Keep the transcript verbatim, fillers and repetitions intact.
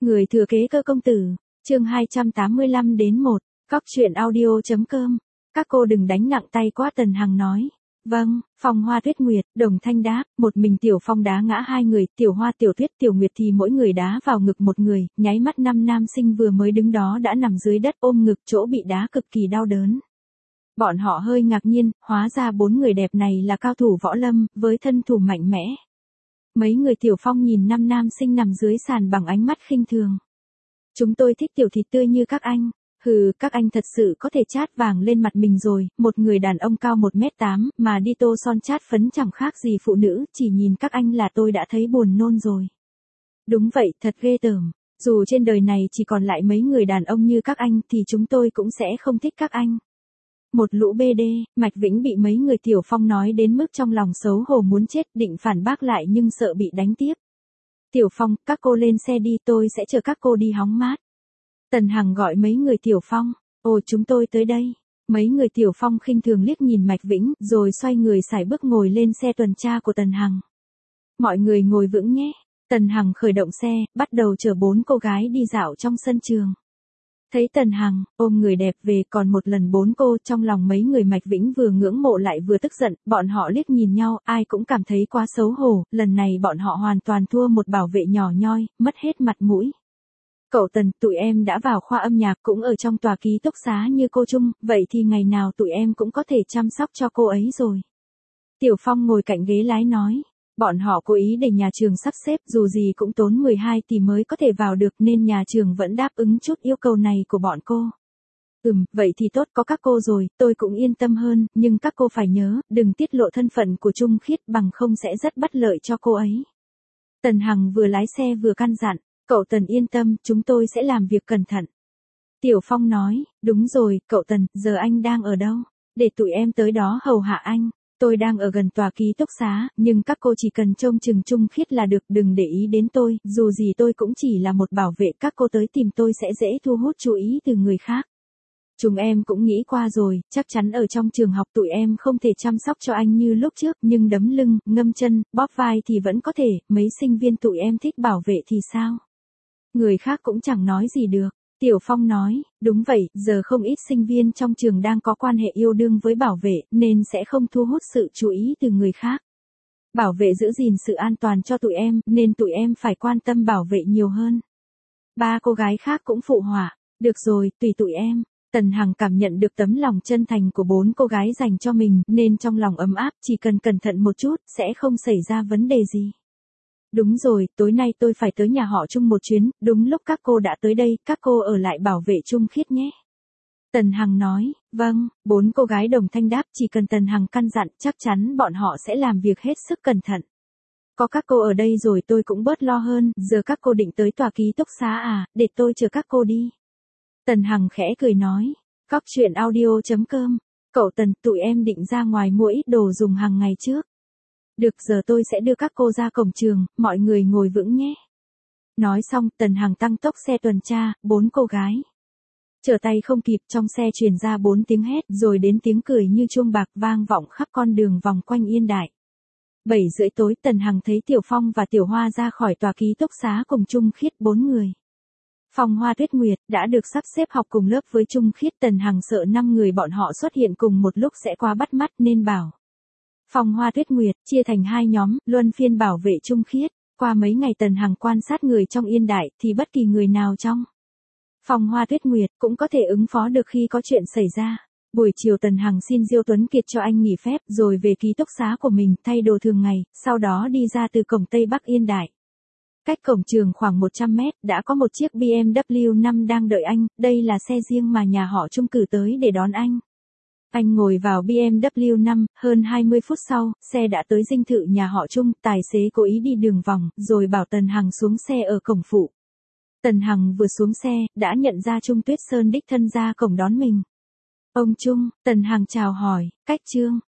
Người thừa kế Cơ công tử, chương hai trăm tám mươi lăm đến một, cóc truyện audio.com. Các cô đừng đánh nặng tay quá, Tần Hằng nói. Vâng, Phong Hoa Tuyết Nguyệt, đồng thanh đáp, một mình Tiểu Phong đá ngã hai người, Tiểu Hoa, Tiểu Tuyết, Tiểu Nguyệt thì mỗi người đá vào ngực một người, nháy mắt năm nam sinh vừa mới đứng đó đã nằm dưới đất ôm ngực, chỗ bị đá cực kỳ đau đớn. Bọn họ hơi ngạc nhiên, hóa ra bốn người đẹp này là cao thủ võ lâm, với thân thủ mạnh mẽ. Mấy người Tiểu Phong nhìn năm nam sinh nằm dưới sàn bằng ánh mắt khinh thường. Chúng tôi thích tiểu thịt tươi như các anh. Hừ, các anh thật sự có thể chát vàng lên mặt mình rồi, một người đàn ông cao một mét tám, mà đi tô son chát phấn chẳng khác gì phụ nữ, chỉ nhìn các anh là tôi đã thấy buồn nôn rồi. Đúng vậy, thật ghê tởm. Dù trên đời này chỉ còn lại mấy người đàn ông như các anh thì chúng tôi cũng sẽ không thích các anh. Một lũ bê đê, Mạch Vĩnh bị mấy người Tiểu Phong nói đến mức trong lòng xấu hổ muốn chết, định phản bác lại nhưng sợ bị đánh tiếp. Tiểu Phong, các cô lên xe đi, tôi sẽ chờ các cô đi hóng mát. Tần Hằng gọi mấy người Tiểu Phong, ồ chúng tôi tới đây. Mấy người Tiểu Phong khinh thường liếc nhìn Mạch Vĩnh, rồi xoay người sải bước ngồi lên xe tuần tra của Tần Hằng. Mọi người ngồi vững nhé. Tần Hằng khởi động xe, bắt đầu chở bốn cô gái đi dạo trong sân trường. Thấy Tần Hằng ôm người đẹp về còn một lần bốn cô, trong lòng mấy người Mạch Vĩnh vừa ngưỡng mộ lại vừa tức giận, bọn họ liếc nhìn nhau, ai cũng cảm thấy quá xấu hổ, lần này bọn họ hoàn toàn thua một bảo vệ nhỏ nhoi, mất hết mặt mũi. Cậu Tần, tụi em đã vào khoa âm nhạc, cũng ở trong tòa ký túc xá như cô Trung, vậy thì ngày nào tụi em cũng có thể chăm sóc cho cô ấy rồi. Tiểu Phong ngồi cạnh ghế lái nói, bọn họ cố ý để nhà trường sắp xếp, dù gì cũng tốn mười hai tỷ mới có thể vào được nên nhà trường vẫn đáp ứng chút yêu cầu này của bọn cô. Ừm, vậy thì tốt, có các cô rồi, tôi cũng yên tâm hơn, nhưng các cô phải nhớ, đừng tiết lộ thân phận của Trung Khiết bằng không sẽ rất bất lợi cho cô ấy. Tần Hằng vừa lái xe vừa căn dặn. Cậu Tần yên tâm, chúng tôi sẽ làm việc cẩn thận. Tiểu Phong nói, đúng rồi, cậu Tần, giờ anh đang ở đâu? Để tụi em tới đó hầu hạ anh. Tôi đang ở gần tòa ký túc xá, nhưng các cô chỉ cần trông chừng Trung Khiết là được, đừng để ý đến tôi, dù gì tôi cũng chỉ là một bảo vệ, các cô tới tìm tôi sẽ dễ thu hút chú ý từ người khác. Chúng em cũng nghĩ qua rồi, chắc chắn ở trong trường học tụi em không thể chăm sóc cho anh như lúc trước, nhưng đấm lưng, ngâm chân, bóp vai thì vẫn có thể, mấy sinh viên tụi em thích bảo vệ thì sao? Người khác cũng chẳng nói gì được. Tiểu Phong nói, đúng vậy, giờ không ít sinh viên trong trường đang có quan hệ yêu đương với bảo vệ, nên sẽ không thu hút sự chú ý từ người khác. Bảo vệ giữ gìn sự an toàn cho tụi em, nên tụi em phải quan tâm bảo vệ nhiều hơn. Ba cô gái khác cũng phụ họa, được rồi, tùy tụi em. Tần Hằng cảm nhận được tấm lòng chân thành của bốn cô gái dành cho mình, nên trong lòng ấm áp, chỉ cần cẩn thận một chút, sẽ không xảy ra vấn đề gì. Đúng rồi, tối nay tôi phải tới nhà họ Trung một chuyến, đúng lúc các cô đã tới đây, các cô ở lại bảo vệ Trung Khiết nhé. Tần Hằng nói, vâng, bốn cô gái đồng thanh đáp, chỉ cần Tần Hằng căn dặn, chắc chắn bọn họ sẽ làm việc hết sức cẩn thận. Có các cô ở đây rồi tôi cũng bớt lo hơn, giờ các cô định tới tòa ký túc xá à, để tôi chờ các cô đi. Tần Hằng khẽ cười nói, cóc truyện audio.com, cậu Tần, tụi em định ra ngoài mua ít đồ dùng hàng ngày trước. Được, giờ tôi sẽ đưa các cô ra cổng trường, mọi người ngồi vững nhé. Nói xong, Tần Hằng tăng tốc xe tuần tra, bốn cô gái. Trở tay không kịp, trong xe truyền ra bốn tiếng hét, rồi đến tiếng cười như chuông bạc vang vọng khắp con đường vòng quanh Yên Đại. Bảy rưỡi tối, Tần Hằng thấy Tiểu Phong và Tiểu Hoa ra khỏi tòa ký túc xá cùng Trung Khiết bốn người. Phong Hoa Tuyết Nguyệt đã được sắp xếp học cùng lớp với Trung Khiết, Tần Hằng sợ năm người bọn họ xuất hiện cùng một lúc sẽ quá bắt mắt nên bảo. Phong Hoa Tuyết Nguyệt chia thành hai nhóm, luân phiên bảo vệ Trung Khiết. Qua mấy ngày Tần Hằng quan sát người trong Yên Đại thì bất kỳ người nào trong Phong Hoa Tuyết Nguyệt cũng có thể ứng phó được khi có chuyện xảy ra. Buổi chiều Tần Hằng xin Diêu Tuấn Kiệt cho anh nghỉ phép rồi về ký túc xá của mình thay đồ thường ngày, sau đó đi ra từ cổng Tây Bắc Yên Đại. Cách cổng trường khoảng một trăm mét đã có một chiếc bê em vê năm đang đợi anh, đây là xe riêng mà nhà họ Trung cử tới để đón anh. Anh ngồi vào bê em vê năm, hơn hai mươi phút sau, xe đã tới dinh thự nhà họ Trung, tài xế cố ý đi đường vòng, rồi bảo Tần Hằng xuống xe ở cổng phụ. Tần Hằng vừa xuống xe, đã nhận ra Trung Tuyết Sơn đích thân ra cổng đón mình. Ông Trung, Tần Hằng chào hỏi, cách Trương,